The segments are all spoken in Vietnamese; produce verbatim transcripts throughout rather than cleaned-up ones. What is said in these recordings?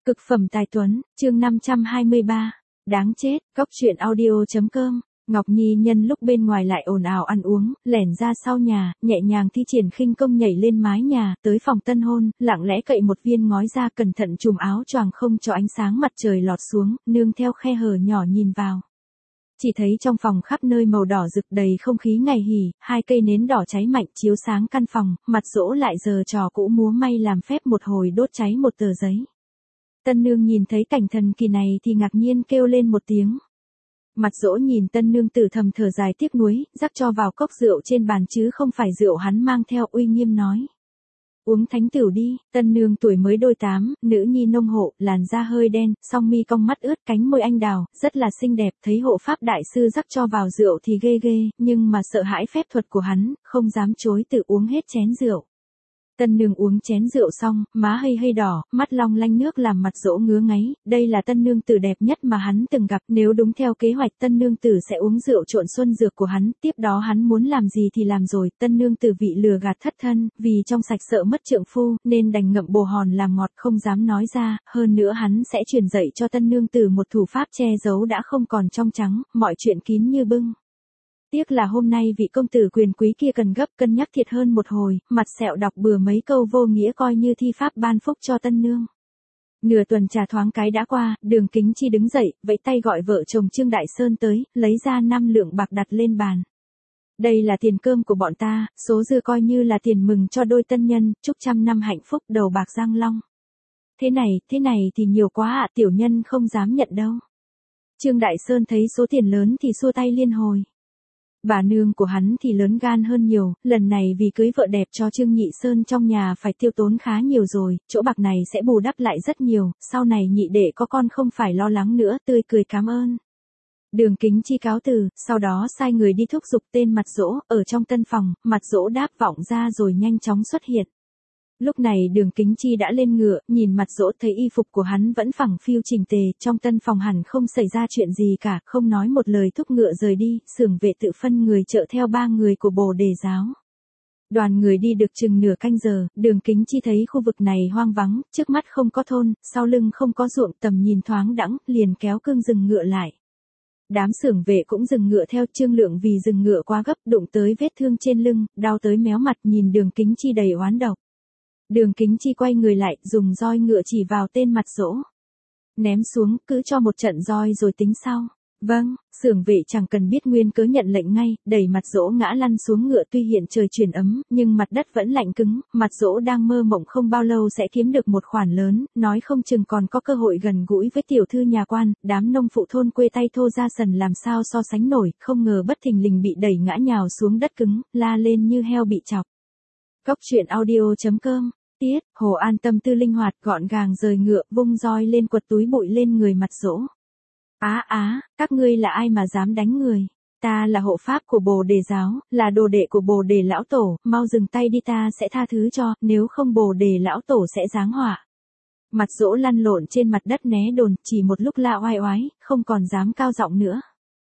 Cực phẩm tài tuấn, chương năm trăm hai mươi ba. Đáng chết, góc truyện audio.com. Ngọc Nhi nhân lúc bên ngoài lại ồn ào ăn uống, lẻn ra sau nhà, nhẹ nhàng thi triển khinh công nhảy lên mái nhà, tới phòng tân hôn, lặng lẽ cậy một viên ngói ra cẩn thận chùm áo choàng không cho ánh sáng mặt trời lọt xuống, nương theo khe hở nhỏ nhìn vào. Chỉ thấy trong phòng khắp nơi màu đỏ rực đầy không khí ngày hỉ, hai cây nến đỏ cháy mạnh chiếu sáng căn phòng, mặt dỗ lại giờ trò cũ múa may làm phép một hồi đốt cháy một tờ giấy. Tân nương nhìn thấy cảnh thần kỳ này thì ngạc nhiên kêu lên một tiếng. Mặt dỗ nhìn tân nương tử thầm thở dài tiếc nuối, rắc cho vào cốc rượu trên bàn chứ không phải rượu hắn mang theo, uy nghiêm nói. Uống thánh tửu đi. Tân nương tuổi mới đôi tám, nữ nhi nông hộ, làn da hơi đen, song mi cong mắt ướt, cánh môi anh đào, rất là xinh đẹp, thấy hộ pháp đại sư rắc cho vào rượu thì ghê ghê, nhưng mà sợ hãi phép thuật của hắn, không dám chối từ uống hết chén rượu. Tân nương uống chén rượu xong, má hơi hơi đỏ, mắt long lanh nước làm mặt dỗ ngứa ngáy, đây là tân nương tử đẹp nhất mà hắn từng gặp, nếu đúng theo kế hoạch tân nương tử sẽ uống rượu trộn xuân dược của hắn, tiếp đó hắn muốn làm gì thì làm rồi, tân nương tử vị lừa gạt thất thân, vì trong sạch sợ mất trượng phu, nên đành ngậm bồ hòn làm ngọt không dám nói ra, hơn nữa hắn sẽ truyền dạy cho tân nương tử một thủ pháp che giấu đã không còn trong trắng, mọi chuyện kín như bưng. Tiếc là hôm nay vị công tử quyền quý kia cần gấp cân nhắc thiệt hơn một hồi, mặt sẹo đọc bừa mấy câu vô nghĩa coi như thi pháp ban phúc cho tân nương. Nửa tuần trà thoáng cái đã qua, Đường Kính Chi đứng dậy, vẫy tay gọi vợ chồng Trương Đại Sơn tới, lấy ra năm lượng bạc đặt lên bàn. Đây là tiền cơm của bọn ta, số dư coi như là tiền mừng cho đôi tân nhân, chúc trăm năm hạnh phúc đầu bạc răng long. Thế này, thế này thì nhiều quá ạ, tiểu nhân không dám nhận đâu. Trương Đại Sơn thấy số tiền lớn thì xua tay liên hồi. Bà nương của hắn thì lớn gan hơn nhiều, lần này vì cưới vợ đẹp cho Trương Nhị Sơn trong nhà phải tiêu tốn khá nhiều rồi, chỗ bạc này sẽ bù đắp lại rất nhiều, sau này nhị đệ có con không phải lo lắng nữa, tươi cười cảm ơn. Đường Kính Chi cáo từ, sau đó sai người đi thúc giục tên mặt dỗ, ở trong tân phòng, mặt dỗ đáp vọng ra rồi nhanh chóng xuất hiện. Lúc này Đường Kính Chi đã lên ngựa, nhìn mặt dỗ thấy y phục của hắn vẫn phẳng phiu chỉnh tề, trong tân phòng hẳn không xảy ra chuyện gì cả, không nói một lời thúc ngựa rời đi, xưởng vệ tự phân người chợ theo ba người của Bồ Đề giáo. Đoàn người đi được chừng nửa canh giờ, Đường Kính Chi thấy khu vực này hoang vắng, trước mắt không có thôn, sau lưng không có ruộng, tầm nhìn thoáng đãng, liền kéo cương dừng ngựa lại. Đám xưởng vệ cũng dừng ngựa theo, Trương Lượng vì dừng ngựa quá gấp, đụng tới vết thương trên lưng, đau tới méo mặt, nhìn Đường Kính Chi đầy oán độc. Đường Kính Chi quay người lại, dùng roi ngựa chỉ vào tên mặt dỗ. Ném xuống, cứ cho một trận roi rồi tính sau. Vâng, xưởng vệ chẳng cần biết nguyên cớ nhận lệnh ngay, đẩy mặt dỗ ngã lăn xuống ngựa, tuy hiện trời chuyển ấm, nhưng mặt đất vẫn lạnh cứng, mặt dỗ đang mơ mộng không bao lâu sẽ kiếm được một khoản lớn, nói không chừng còn có cơ hội gần gũi với tiểu thư nhà quan, đám nông phụ thôn quê tay thô ra sần làm sao so sánh nổi, không ngờ bất thình lình bị đẩy ngã nhào xuống đất cứng, la lên như heo bị chọc. Góc truyện audio.com. Tiết, Hồ An tâm tư linh hoạt, gọn gàng rời ngựa, vung roi lên quật túi bụi lên người mặt dỗ. Á á, các ngươi là ai mà dám đánh người? Ta là hộ pháp của Bồ Đề giáo, là đồ đệ của Bồ Đề lão tổ, mau dừng tay đi, ta sẽ tha thứ cho, nếu không Bồ Đề lão tổ sẽ giáng họa. Mặt dỗ lăn lộn trên mặt đất né đồn, chỉ một lúc la oai oái, không còn dám cao giọng nữa.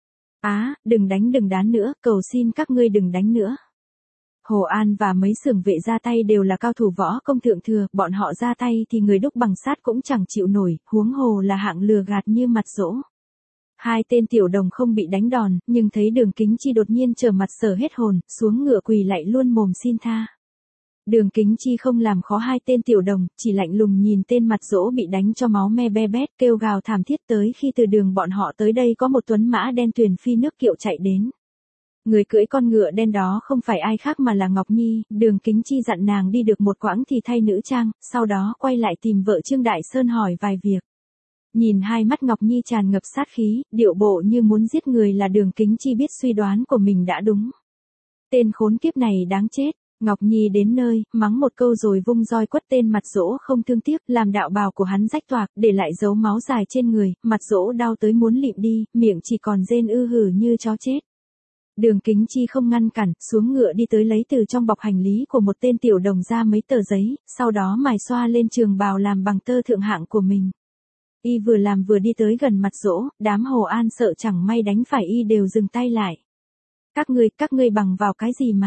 Á, đừng đánh đừng đán nữa, cầu xin các ngươi đừng đánh nữa. Hồ An và mấy xưởng vệ ra tay đều là cao thủ võ công thượng thừa, bọn họ ra tay thì người đúc bằng sát cũng chẳng chịu nổi, huống hồ là hạng lừa gạt như mặt dỗ. Hai tên tiểu đồng không bị đánh đòn, nhưng thấy Đường Kính Chi đột nhiên trở mặt sở hết hồn, xuống ngựa quỳ lạy luôn mồm xin tha. Đường Kính Chi không làm khó hai tên tiểu đồng, chỉ lạnh lùng nhìn tên mặt dỗ bị đánh cho máu me be bét, kêu gào thảm thiết tới khi từ đường bọn họ tới đây có một tuấn mã đen tuyền phi nước kiệu chạy đến. Người cưỡi con ngựa đen đó không phải ai khác mà là Ngọc Nhi, Đường Kính Chi dặn nàng đi được một quãng thì thay nữ trang, sau đó quay lại tìm vợ Trương Đại Sơn hỏi vài việc. Nhìn hai mắt Ngọc Nhi tràn ngập sát khí, điệu bộ như muốn giết người là Đường Kính Chi biết suy đoán của mình đã đúng. Tên khốn kiếp này đáng chết. Ngọc Nhi đến nơi, mắng một câu rồi vung roi quất tên mặt dỗ không thương tiếc, làm đạo bào của hắn rách toạc, để lại dấu máu dài trên người, mặt dỗ đau tới muốn lịm đi, miệng chỉ còn rên ư hử như chó chết. Đường Kính Chi không ngăn cản, xuống ngựa đi tới lấy từ trong bọc hành lý của một tên tiểu đồng ra mấy tờ giấy, sau đó mài xoa lên trường bào làm bằng tơ thượng hạng của mình. Y vừa làm vừa đi tới gần mặt dỗ, đám Hồ An sợ chẳng may đánh phải y đều dừng tay lại. Các ngươi, các ngươi bằng vào cái gì mà,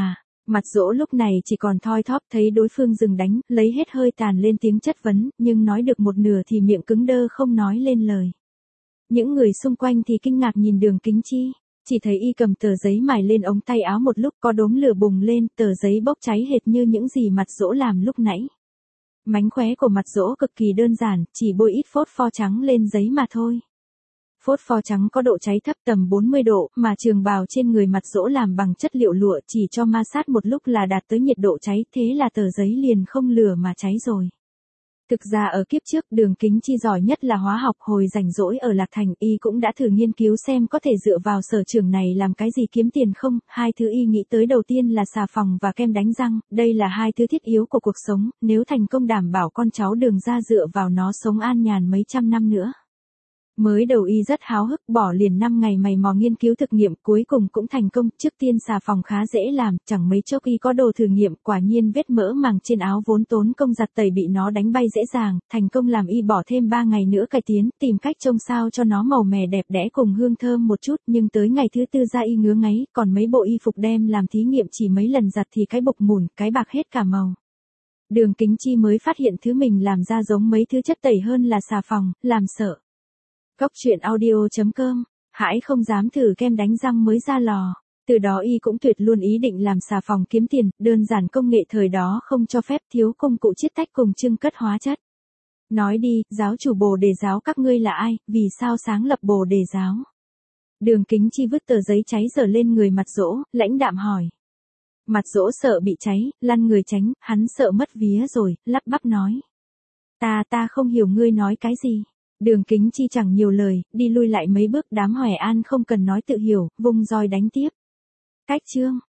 Mặt Dỗ lúc này chỉ còn thoi thóp, thấy đối phương dừng đánh, lấy hết hơi tàn lên tiếng chất vấn, nhưng nói được một nửa thì miệng cứng đơ không nói lên lời. Những người xung quanh thì kinh ngạc nhìn Đường Kính Chi, chỉ thấy y cầm tờ giấy mài lên ống tay áo một lúc, có đốm lửa bùng lên, tờ giấy bốc cháy hệt như những gì Mặt Dỗ làm lúc nãy. Mánh khóe của Mặt Dỗ cực kỳ đơn giản, chỉ bôi ít phốt pho trắng lên giấy mà thôi. Phốt pho trắng có độ cháy thấp tầm bốn mươi độ, mà trường bào trên người Mặt Dỗ làm bằng chất liệu lụa, chỉ cho ma sát một lúc là đạt tới nhiệt độ cháy, thế là tờ giấy liền không lửa mà cháy rồi. Thực ra ở kiếp trước, Đường Kính Chi giỏi nhất là hóa học, hồi rảnh rỗi ở Lạc Thành, y cũng đã thử nghiên cứu xem có thể dựa vào sở trường này làm cái gì kiếm tiền không. Hai thứ y nghĩ tới đầu tiên là xà phòng và kem đánh răng, đây là hai thứ thiết yếu của cuộc sống, nếu thành công đảm bảo con cháu Đường gia dựa vào nó sống an nhàn mấy trăm năm nữa. Mới đầu y rất háo hức, bỏ liền năm ngày mày mò nghiên cứu thực nghiệm, cuối cùng cũng thành công. Trước tiên xà phòng khá dễ làm, chẳng mấy chốc y có đồ thử nghiệm, quả nhiên vết mỡ màng trên áo vốn tốn công giặt tẩy bị nó đánh bay dễ dàng, thành công làm y bỏ thêm ba ngày nữa cải tiến, tìm cách trông sao cho nó màu mè đẹp đẽ cùng hương thơm một chút, nhưng tới ngày thứ tư ra y ngứa ngáy, còn mấy bộ y phục đem làm thí nghiệm chỉ mấy lần giặt thì cái bục mủn, cái bạc hết cả màu. Đường Kính Chi mới phát hiện thứ mình làm ra giống mấy thứ chất tẩy hơn là xà phòng, làm sợ. Cóc truyện audio chấm com, hãi không dám thử kem đánh răng mới ra lò. Từ đó y cũng tuyệt luôn ý định làm xà phòng kiếm tiền, đơn giản công nghệ thời đó không cho phép, thiếu công cụ chiết tách cùng chưng cất hóa chất. Nói đi, giáo chủ Bồ Đề giáo các ngươi là ai, vì sao sáng lập Bồ Đề giáo? Đường Kính Chi vứt tờ giấy cháy dở lên người Mặt Dỗ, lãnh đạm hỏi. Mặt Dỗ sợ bị cháy, lăn người tránh, hắn sợ mất vía rồi, lắp bắp nói. Ta ta không hiểu ngươi nói cái gì. Đường Kính Chi chẳng nhiều lời, đi lui lại mấy bước, đám Hoè An không cần nói tự hiểu, vung roi đánh tiếp. Cách chương